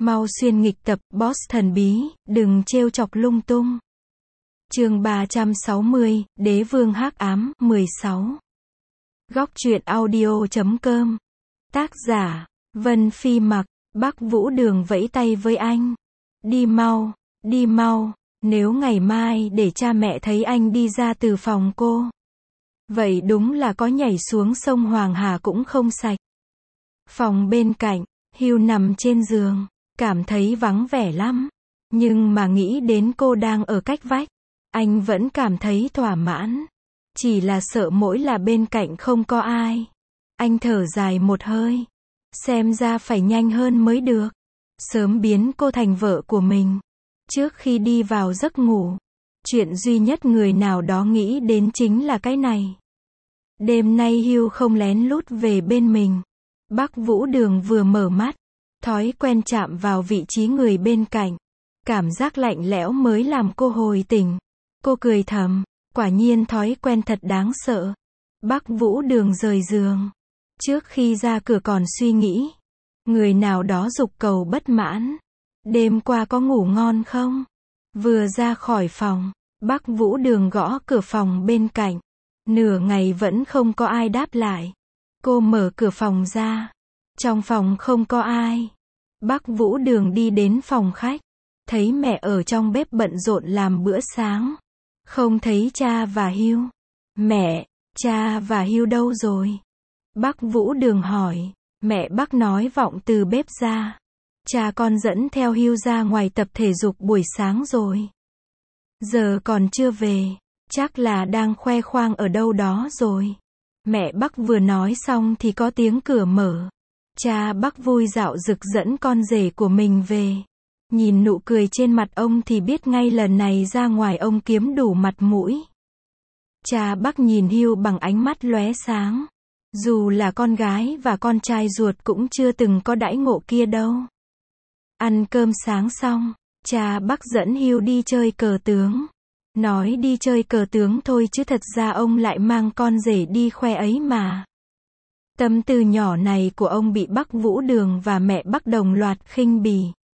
Mau xuyên nghịch tập, boss thần bí, đừng trêu chọc lung tung. Chương 360, Đế vương hắc ám, 16. Góc truyện audio.com. Tác giả, Vân Phi Mặc. Bắc Vũ Đường vẫy tay với anh. Đi mau, nếu ngày mai để cha mẹ thấy anh đi ra từ phòng cô. Vậy đúng là có nhảy xuống sông Hoàng Hà cũng không sạch. Phòng bên cạnh, Hugh nằm trên giường, cảm thấy vắng vẻ lắm. Nhưng mà nghĩ đến cô đang ở cách vách, anh vẫn cảm thấy thỏa mãn. Chỉ là sợ mỗi là bên cạnh không có ai. Anh thở dài một hơi. Xem ra phải nhanh hơn mới được. Sớm biến cô thành vợ của mình. Trước khi đi vào giấc ngủ, chuyện duy nhất người nào đó nghĩ đến chính là cái này. Đêm nay Hugh không lén lút về bên mình. Bắc Vũ Đường vừa mở mắt, thói quen chạm vào vị trí người bên cạnh. Cảm giác lạnh lẽo mới làm cô hồi tỉnh. Cô cười thầm, quả nhiên thói quen thật đáng sợ. Bắc Vũ Đường rời giường. Trước khi ra cửa còn suy nghĩ. Người nào đó giục cầu bất mãn. Đêm qua có ngủ ngon không? Vừa ra khỏi phòng, Bắc Vũ Đường gõ cửa phòng bên cạnh. Nửa ngày vẫn không có ai đáp lại. Cô mở cửa phòng ra. Trong phòng không có ai. Bắc Vũ Đường đi đến phòng khách. Thấy mẹ ở trong bếp bận rộn làm bữa sáng. Không thấy cha và Hugh. Mẹ, cha và Hugh đâu rồi? Bắc Vũ Đường hỏi. Mẹ Bắc nói vọng từ bếp ra. Cha con dẫn theo Hugh ra ngoài tập thể dục buổi sáng rồi. Giờ còn chưa về. Chắc là đang khoe khoang ở đâu đó rồi. Mẹ Bắc vừa nói xong thì có tiếng cửa mở. Cha Bắc vui dạo dực dẫn con rể của mình về. Nhìn nụ cười trên mặt ông thì biết ngay lần này ra ngoài ông kiếm đủ mặt mũi. Cha Bắc nhìn Hugh bằng ánh mắt lóe sáng. Dù là con gái và con trai ruột cũng chưa từng có đãi ngộ kia đâu. Ăn cơm sáng xong, cha Bắc dẫn Hugh đi chơi cờ tướng. Nói đi chơi cờ tướng thôi chứ thật ra ông lại mang con rể đi khoe ấy mà. Tâm tư nhỏ này của ông bị Bắc Vũ Đường và mẹ Bắc đồng loạt khinh bỉ.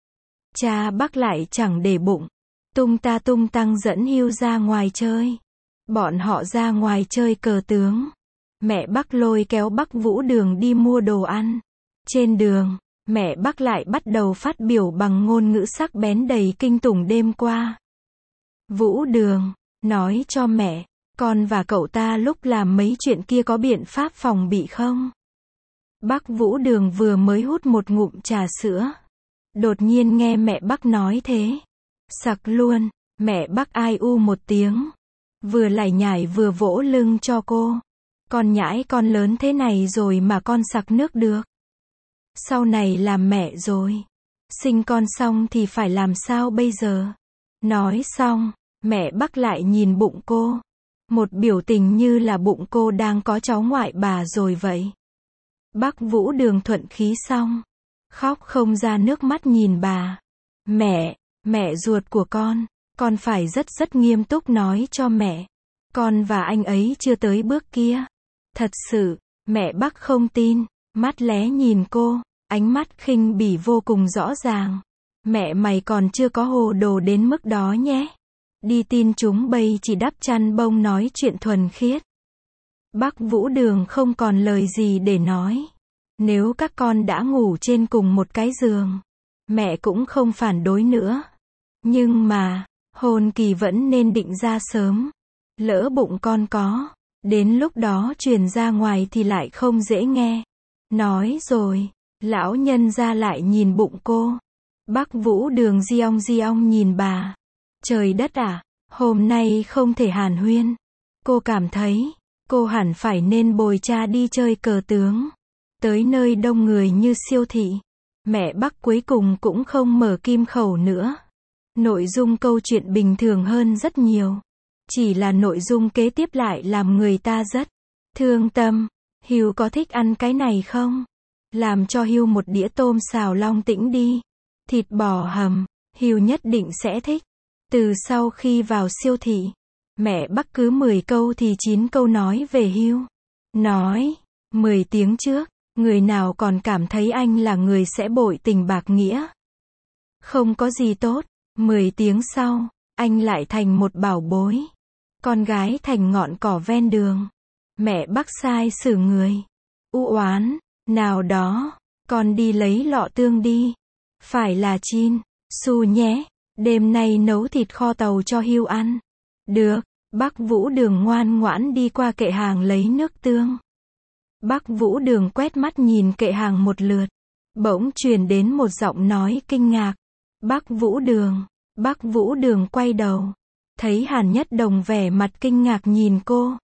Cha Bắc lại chẳng để bụng. Tung ta tung tăng dẫn Hugh ra ngoài chơi. Bọn họ ra ngoài chơi cờ tướng. Mẹ Bắc lôi kéo Bắc Vũ Đường đi mua đồ ăn. Trên đường, mẹ Bắc lại bắt đầu phát biểu bằng ngôn ngữ sắc bén đầy kinh tủng đêm qua. Vũ Đường, nói cho mẹ, con và cậu ta lúc làm mấy chuyện kia có biện pháp phòng bị không? Bắc Vũ Đường vừa mới hút một ngụm trà sữa. Đột nhiên nghe mẹ Bắc nói thế. Sặc luôn, mẹ Bắc ai u một tiếng. Vừa lải nhải vừa vỗ lưng cho cô. Con nhãi con lớn thế này rồi mà con sặc nước được. Sau này làm mẹ rồi. Sinh con xong thì phải làm sao bây giờ? Nói xong, mẹ Bắc lại nhìn bụng cô. Một biểu tình như là bụng cô đang có cháu ngoại bà rồi vậy. Bắc Vũ Đường thuận khí xong. Khóc không ra nước mắt nhìn bà. Mẹ ruột của con phải rất nghiêm túc nói cho mẹ. Con và anh ấy chưa tới bước kia. Thật sự, mẹ Bắc không tin, mắt lé nhìn cô, ánh mắt khinh bỉ vô cùng rõ ràng. Mẹ mày còn chưa có hồ đồ đến mức đó nhé. Đi tin chúng bây chỉ đắp chăn bông nói chuyện thuần khiết. Bắc Vũ Đường không còn lời gì để nói. Nếu các con đã ngủ trên cùng một cái giường, mẹ cũng không phản đối nữa. Nhưng mà, hôn kỳ vẫn nên định ra sớm. Lỡ bụng con có, đến lúc đó truyền ra ngoài thì lại không dễ nghe. Nói rồi, lão nhân ra lại nhìn bụng cô. Bắc Vũ Đường giong nhìn bà. Trời đất à, hôm nay không thể hàn huyên. Cô cảm thấy, cô hẳn phải nên bồi cha đi chơi cờ tướng. Tới nơi đông người như siêu thị. Mẹ Bắc cuối cùng cũng không mở kim khẩu nữa. Nội dung câu chuyện bình thường hơn rất nhiều. Chỉ là nội dung kế tiếp lại làm người ta rất thương tâm. Hugh có thích ăn cái này không? Làm cho Hugh một đĩa tôm xào Long Tĩnh đi. Thịt bò hầm, Hugh nhất định sẽ thích. Từ sau khi vào siêu thị, mẹ Bắc cứ 10 câu thì 9 câu nói về Hugh. Nói, 10 tiếng trước, người nào còn cảm thấy anh là người sẽ bội tình bạc nghĩa. Không có gì tốt. 10 tiếng sau, anh lại thành một bảo bối. Con gái thành ngọn cỏ ven đường. Mẹ Bắc sai xử người. U oán, nào đó, con đi lấy lọ tương đi. Phải là Chin, Su nhé, đêm nay nấu thịt kho tàu cho Hugh ăn. Được, Bắc Vũ Đường ngoan ngoãn đi qua kệ hàng lấy nước tương. Bắc Vũ Đường quét mắt nhìn kệ hàng một lượt. Bỗng truyền đến một giọng nói kinh ngạc. Bắc Vũ Đường. Bắc Vũ Đường quay đầu. Thấy Hàn Nhất Đồng vẻ mặt kinh ngạc nhìn cô.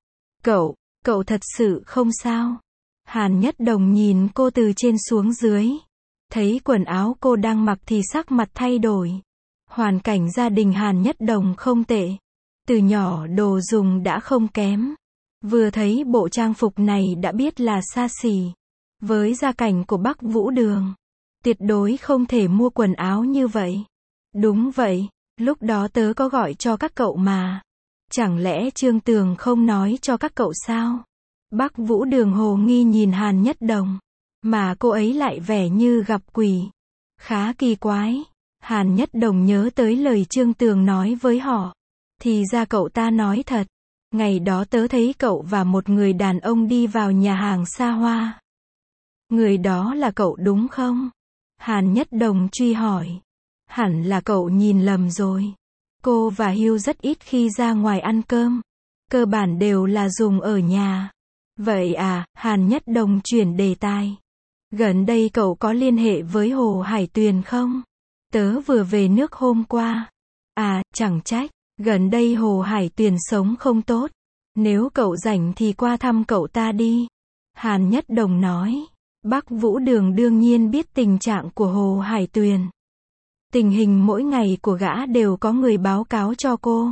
Cậu thật sự không sao. Hàn Nhất Đồng nhìn cô từ trên xuống dưới. Thấy quần áo cô đang mặc thì sắc mặt thay đổi. Hoàn cảnh gia đình Hàn Nhất Đồng không tệ. Từ nhỏ đồ dùng đã không kém. Vừa thấy bộ trang phục này đã biết là xa xỉ. Với gia cảnh của Bắc Vũ Đường, tuyệt đối không thể mua quần áo như vậy. Đúng vậy, lúc đó tớ có gọi cho các cậu mà. Chẳng lẽ Trương Tường không nói cho các cậu sao? Bắc Vũ Đường hồ nghi nhìn Hàn Nhất Đồng. Mà cô ấy lại vẻ như gặp quỷ. Khá kỳ quái. Hàn Nhất Đồng nhớ tới lời Trương Tường nói với họ. Thì ra cậu ta nói thật. Ngày đó tớ thấy cậu và một người đàn ông đi vào nhà hàng xa hoa. Người đó là cậu đúng không? Hàn Nhất Đồng truy hỏi. Hẳn là cậu nhìn lầm rồi. Cô và Hugh rất ít khi ra ngoài ăn cơm. Cơ bản đều là dùng ở nhà. Vậy à, Hàn Nhất Đồng chuyển đề tài. Gần đây cậu có liên hệ với Hồ Hải Tuyền không? Tớ vừa về nước hôm qua. À, chẳng trách. Gần đây Hồ Hải Tuyền sống không tốt. Nếu cậu rảnh thì qua thăm cậu ta đi. Hàn Nhất Đồng nói. Bắc Vũ Đường đương nhiên biết tình trạng của Hồ Hải Tuyền. Tình hình mỗi ngày của gã đều có người báo cáo cho cô.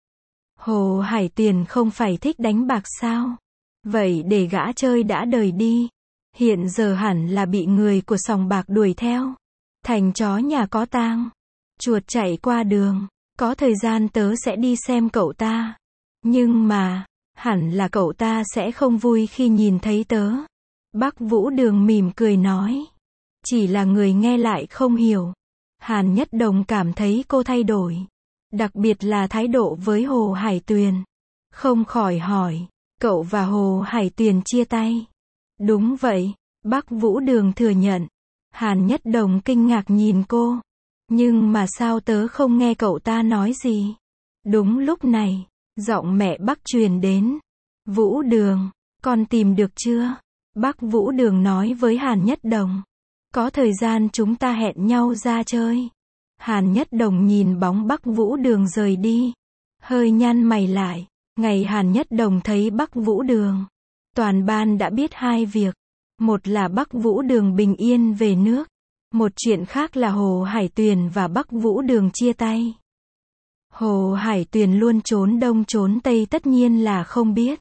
Hồ Hải Tuyền không phải thích đánh bạc sao? Vậy để gã chơi đã đời đi. Hiện giờ hẳn là bị người của sòng bạc đuổi theo. Thành chó nhà có tang. Chuột chạy qua đường. Có thời gian tớ sẽ đi xem cậu ta. Nhưng mà, hẳn là cậu ta sẽ không vui khi nhìn thấy tớ. Bắc Vũ Đường mỉm cười nói. Chỉ là người nghe lại không hiểu. Hàn Nhất Đồng cảm thấy cô thay đổi. Đặc biệt là thái độ với Hồ Hải Tuyền. Không khỏi hỏi. Cậu và Hồ Hải Tuyền chia tay. Đúng vậy. Bắc Vũ Đường thừa nhận. Hàn Nhất Đồng kinh ngạc nhìn cô. Nhưng mà sao tớ không nghe cậu ta nói gì? Đúng lúc này, giọng mẹ Bắc truyền đến. Vũ Đường, con tìm được chưa? Bắc Vũ Đường nói với Hàn Nhất Đồng. Có thời gian chúng ta hẹn nhau ra chơi. Hàn Nhất Đồng nhìn bóng Bắc Vũ Đường rời đi. Hơi nhăn mày lại. Ngày Hàn Nhất Đồng thấy Bắc Vũ Đường. Toàn ban đã biết hai việc. Một là Bắc Vũ Đường bình yên về nước. Một chuyện khác là Hồ Hải Tuyền và Bắc Vũ Đường chia tay. Hồ Hải Tuyền luôn trốn đông trốn tây tất nhiên là không biết.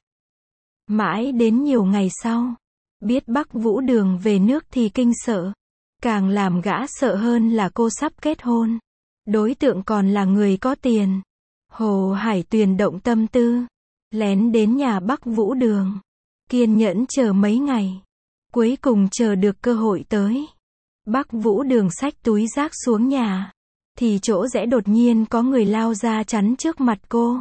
Mãi đến nhiều ngày sau, biết Bắc Vũ Đường về nước thì kinh sợ. Càng làm gã sợ hơn là cô sắp kết hôn. Đối tượng còn là người có tiền. Hồ Hải Tuyền động tâm tư. Lén đến nhà Bắc Vũ Đường. Kiên nhẫn chờ mấy ngày. Cuối cùng chờ được cơ hội tới. Bắc Vũ Đường xách túi rác xuống nhà. Thì chỗ rẽ đột nhiên có người lao ra chắn trước mặt cô.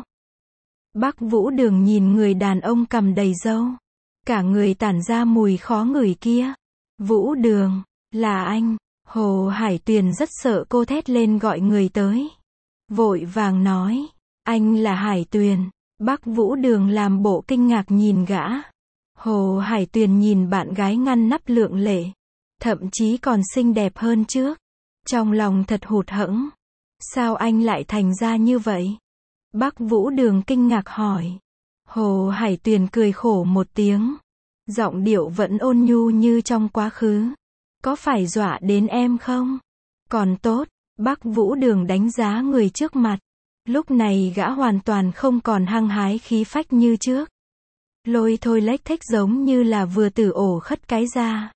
Bắc Vũ Đường nhìn người đàn ông cằm đầy râu. Cả người tản ra mùi khó ngửi kia. Vũ Đường, là anh. Hồ Hải Tuyền rất sợ cô thét lên gọi người tới. Vội vàng nói. Anh là Hải Tuyền. Bắc Vũ Đường làm bộ kinh ngạc nhìn gã. Hồ Hải Tuyền nhìn bạn gái ngăn nắp lượng lệ. Thậm chí còn xinh đẹp hơn trước. Trong lòng thật hụt hẫng. Sao anh lại thành ra như vậy? Bắc Vũ Đường kinh ngạc hỏi. Hồ Hải Tuyền cười khổ một tiếng. Giọng điệu vẫn ôn nhu như trong quá khứ. Có phải dọa đến em không? Còn tốt, Bắc Vũ Đường đánh giá người trước mặt. Lúc này gã hoàn toàn không còn hăng hái khí phách như trước. Lôi thôi lếch thếch giống như là vừa từ ổ khất cái ra.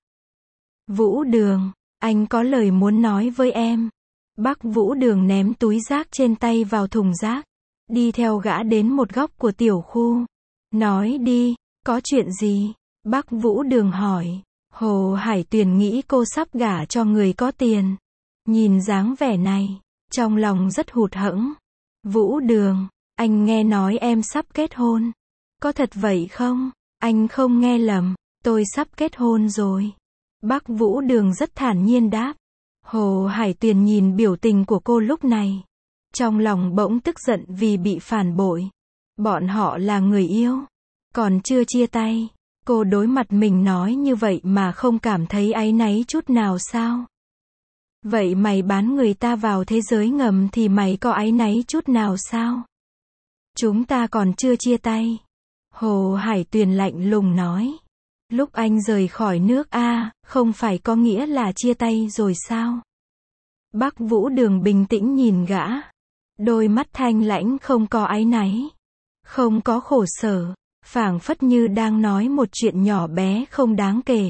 Vũ Đường, anh có lời muốn nói với em. Bắc Vũ Đường ném túi rác trên tay vào thùng rác. Đi theo gã đến một góc của tiểu khu. Nói đi, có chuyện gì? Bắc Vũ Đường hỏi. Hồ Hải Tuyền nghĩ cô sắp gả cho người có tiền. Nhìn dáng vẻ này, trong lòng rất hụt hẫng. Vũ Đường, anh nghe nói em sắp kết hôn. Có thật vậy không? Anh không nghe lầm, tôi sắp kết hôn rồi. Bác Vũ Đường rất thản nhiên đáp. Hồ Hải Tuyền nhìn biểu tình của cô lúc này. Trong lòng bỗng tức giận vì bị phản bội. Bọn họ là người yêu. Còn chưa chia tay. Cô đối mặt mình nói như vậy mà không cảm thấy áy náy chút nào sao? Vậy mày bán người ta vào thế giới ngầm thì mày có áy náy chút nào sao? Chúng ta còn chưa chia tay. Hồ Hải Tuyền lạnh lùng nói. Lúc anh rời khỏi nước A, không phải có nghĩa là chia tay rồi sao? Bác Vũ Đường bình tĩnh nhìn gã. Đôi mắt thanh lãnh không có áy náy. Không có khổ sở. Phảng phất như đang nói một chuyện nhỏ bé không đáng kể.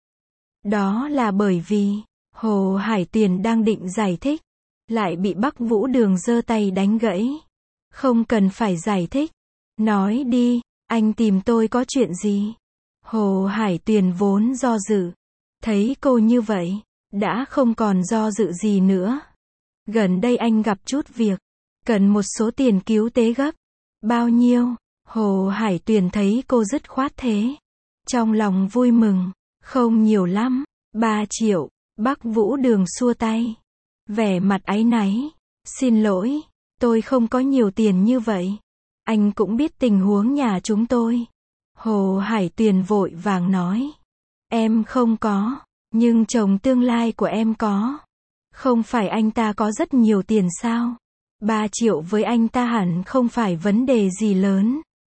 Đó là bởi vì, Hồ Hải Tuyền đang định giải thích. Lại bị Bác Vũ Đường giơ tay đánh gãy. Không cần phải giải thích. Nói đi, anh tìm tôi có chuyện gì? Hồ Hải Tuyền vốn do dự. Thấy cô như vậy, đã không còn do dự gì nữa. Gần đây anh gặp chút việc. Cần một số tiền cứu tế gấp. Bao nhiêu? Hồ Hải Tuyền thấy cô dứt khoát thế. Trong lòng vui mừng. Không nhiều lắm. 3 triệu. Bác Vũ Đường xua tay. Vẻ mặt áy náy. Xin lỗi. Tôi không có nhiều tiền như vậy. Anh cũng biết tình huống nhà chúng tôi. Hồ Hải Tuyền vội vàng nói. Em không có. Nhưng chồng tương lai của em có. Không phải anh ta có rất nhiều tiền sao? 3 triệu với anh ta hẳn không phải vấn đề gì lớn.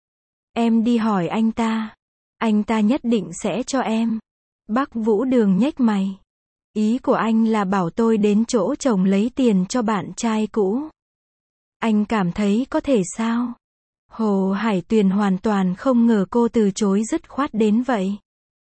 Em đi hỏi anh ta. Anh ta nhất định sẽ cho em. Bác Vũ Đường nhếch mày. Ý của anh là bảo tôi đến chỗ chồng lấy tiền cho bạn trai cũ. Anh cảm thấy có thể sao? Hồ Hải Tuyền hoàn toàn không ngờ cô từ chối dứt khoát đến vậy.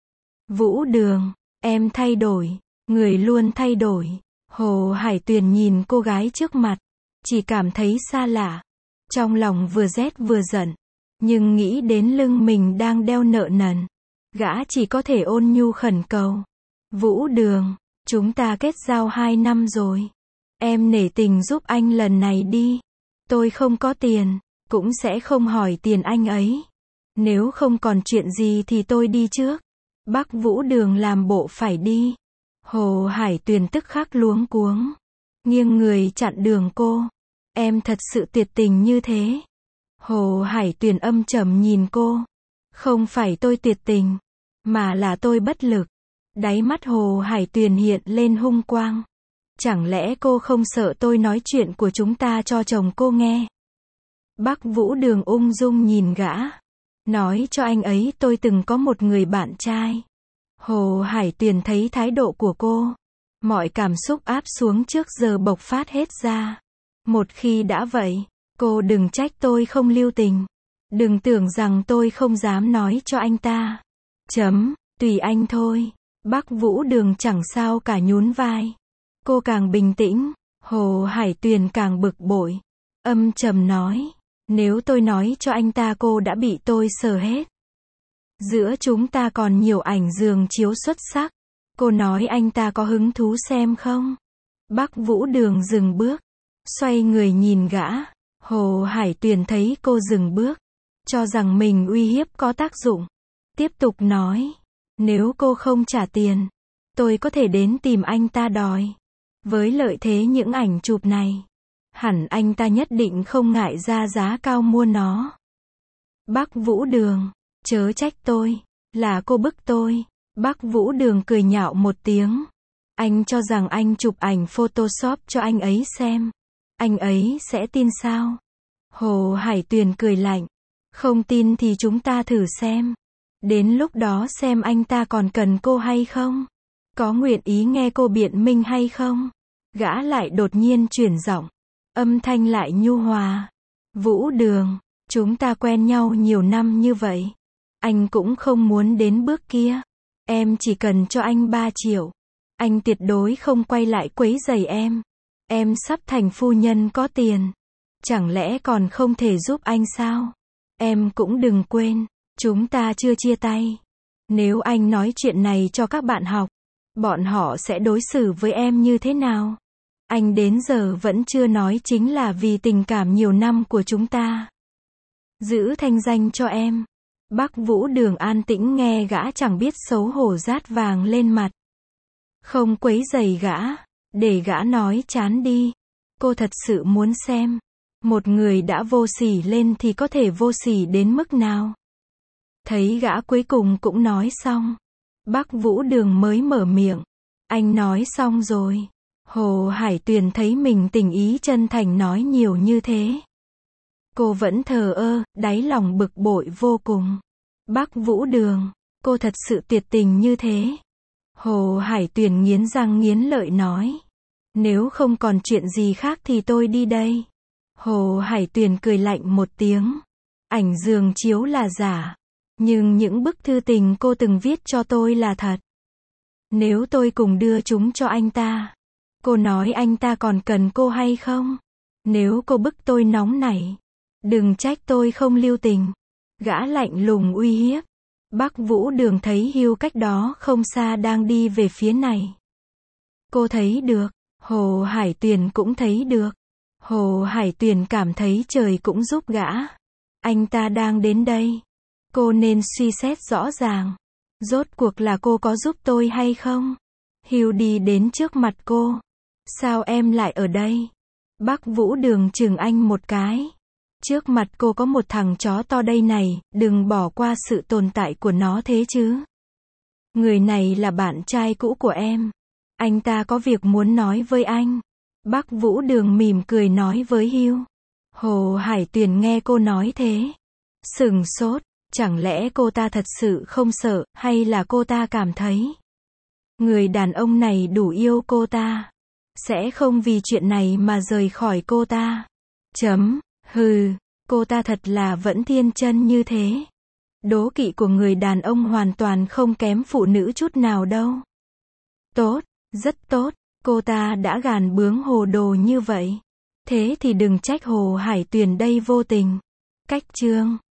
Vũ Đường, em thay đổi. Người luôn thay đổi. Hồ Hải Tuyền nhìn cô gái trước mặt. Chỉ cảm thấy xa lạ. Trong lòng vừa rét vừa giận. Nhưng nghĩ đến lưng mình đang đeo nợ nần. Gã chỉ có thể ôn nhu khẩn cầu. Vũ Đường, chúng ta kết giao 2 năm rồi. Em nể tình giúp anh lần này đi. Tôi không có tiền, cũng sẽ không hỏi tiền anh ấy. Nếu không còn chuyện gì thì tôi đi trước. Bác Vũ Đường làm bộ phải đi. Hồ Hải Tuyền tức khắc luống cuống. Nghiêng người chặn đường cô. Em thật sự tuyệt tình như thế. Hồ Hải Tuyền âm trầm nhìn cô. Không phải tôi tuyệt tình, mà là tôi bất lực. Đáy mắt Hồ Hải Tuyền hiện lên hung quang. Chẳng lẽ cô không sợ tôi nói chuyện của chúng ta cho chồng cô nghe? Bác Vũ Đường ung dung nhìn gã. Nói cho anh ấy tôi từng có một người bạn trai. Hồ Hải Tuyền thấy thái độ của cô. Mọi cảm xúc áp xuống trước giờ bộc phát hết ra. Một khi đã vậy, cô đừng trách tôi không lưu tình. Đừng tưởng rằng tôi không dám nói cho anh ta. Tùy anh thôi. Bác Vũ Đường chẳng sao cả nhún vai. Cô càng bình tĩnh, Hồ Hải Tuyền càng bực bội. Âm trầm nói. Nếu tôi nói cho anh ta cô đã bị tôi sờ hết. Giữa chúng ta còn nhiều ảnh giường chiếu xuất sắc. Cô nói anh ta có hứng thú xem không? Bác Vũ Đường dừng bước. Xoay người nhìn gã. Hồ Hải Tuyền thấy cô dừng bước. Cho rằng mình uy hiếp có tác dụng. Tiếp tục nói. Nếu cô không trả tiền, tôi có thể đến tìm anh ta đòi. Với lợi thế những ảnh chụp này, hẳn anh ta nhất định không ngại ra giá cao mua nó. Bác Vũ Đường, chớ trách tôi, là cô bức tôi. Bác Vũ Đường cười nhạo một tiếng. Anh cho rằng anh chụp ảnh Photoshop cho anh ấy xem. Anh ấy sẽ tin sao? Hồ Hải Tuyền cười lạnh. Không tin thì chúng ta thử xem. Đến lúc đó xem anh ta còn cần cô hay không? Có nguyện ý nghe cô biện minh hay không? Gã lại đột nhiên chuyển giọng. Âm thanh lại nhu hòa. Vũ Đường, chúng ta quen nhau nhiều năm như vậy. Anh cũng không muốn đến bước kia. Em chỉ cần cho anh 3 triệu. Anh tuyệt đối không quay lại quấy rầy em. Em sắp thành phu nhân có tiền. Chẳng lẽ còn không thể giúp anh sao? Em cũng đừng quên, chúng ta chưa chia tay. Nếu anh nói chuyện này cho các bạn học, bọn họ sẽ đối xử với em như thế nào? Anh đến giờ vẫn chưa nói chính là vì tình cảm nhiều năm của chúng ta. Giữ thanh danh cho em. Bắc Vũ Đường an tĩnh nghe gã chẳng biết xấu hổ rát vàng lên mặt. Không quấy rầy gã, để gã nói chán đi. Cô thật sự muốn xem, một người đã vô sỉ lên thì có thể vô sỉ đến mức nào. Thấy gã cuối cùng cũng nói xong, Bắc Vũ Đường mới mở miệng. Anh nói xong rồi. Hồ Hải Tuyền thấy mình tình ý chân thành nói nhiều như thế. Cô vẫn thờ ơ, đáy lòng bực bội vô cùng. Bắc Vũ Đường, cô thật sự tuyệt tình như thế. Hồ Hải Tuyền nghiến răng nghiến lợi nói. Nếu không còn chuyện gì khác thì tôi đi đây. Hồ Hải Tuyền cười lạnh một tiếng. Ảnh giường chiếu là giả. Nhưng những bức thư tình cô từng viết cho tôi là thật. Nếu tôi cùng đưa chúng cho anh ta, cô nói anh ta còn cần cô hay không? Nếu cô bức tôi nóng nảy, đừng trách tôi không lưu tình. Gã lạnh lùng uy hiếp. Bắc Vũ Đường thấy Hưu cách đó không xa đang đi về phía này. Cô thấy được, Hồ Hải Tuyền cũng thấy được. Hồ Hải Tuyền cảm thấy trời cũng giúp gã. Anh ta đang đến đây. Cô nên suy xét rõ ràng. Rốt cuộc là cô có giúp tôi hay không? Hưu đi đến trước mặt cô. Sao em lại ở đây? Bắc Vũ Đường chừng anh một cái. Trước mặt cô có một thằng chó to đây này, đừng bỏ qua sự tồn tại của nó thế chứ. Người này là bạn trai cũ của em. Anh ta có việc muốn nói với anh. Bắc Vũ Đường mỉm cười nói với Hưu. Hồ Hải Tuyền nghe cô nói thế. Sừng sốt, chẳng lẽ cô ta thật sự không sợ, hay là cô ta cảm thấy người đàn ông này đủ yêu cô ta, sẽ không vì chuyện này mà rời khỏi cô ta. Hừ, cô ta thật là vẫn thiên chân như thế. Đố kỵ của người đàn ông hoàn toàn không kém phụ nữ chút nào đâu. Tốt, rất tốt, cô ta đã gàn bướng hồ đồ như vậy. Thế thì đừng trách Hồ Hải Tuyền đây vô tình. Cách chương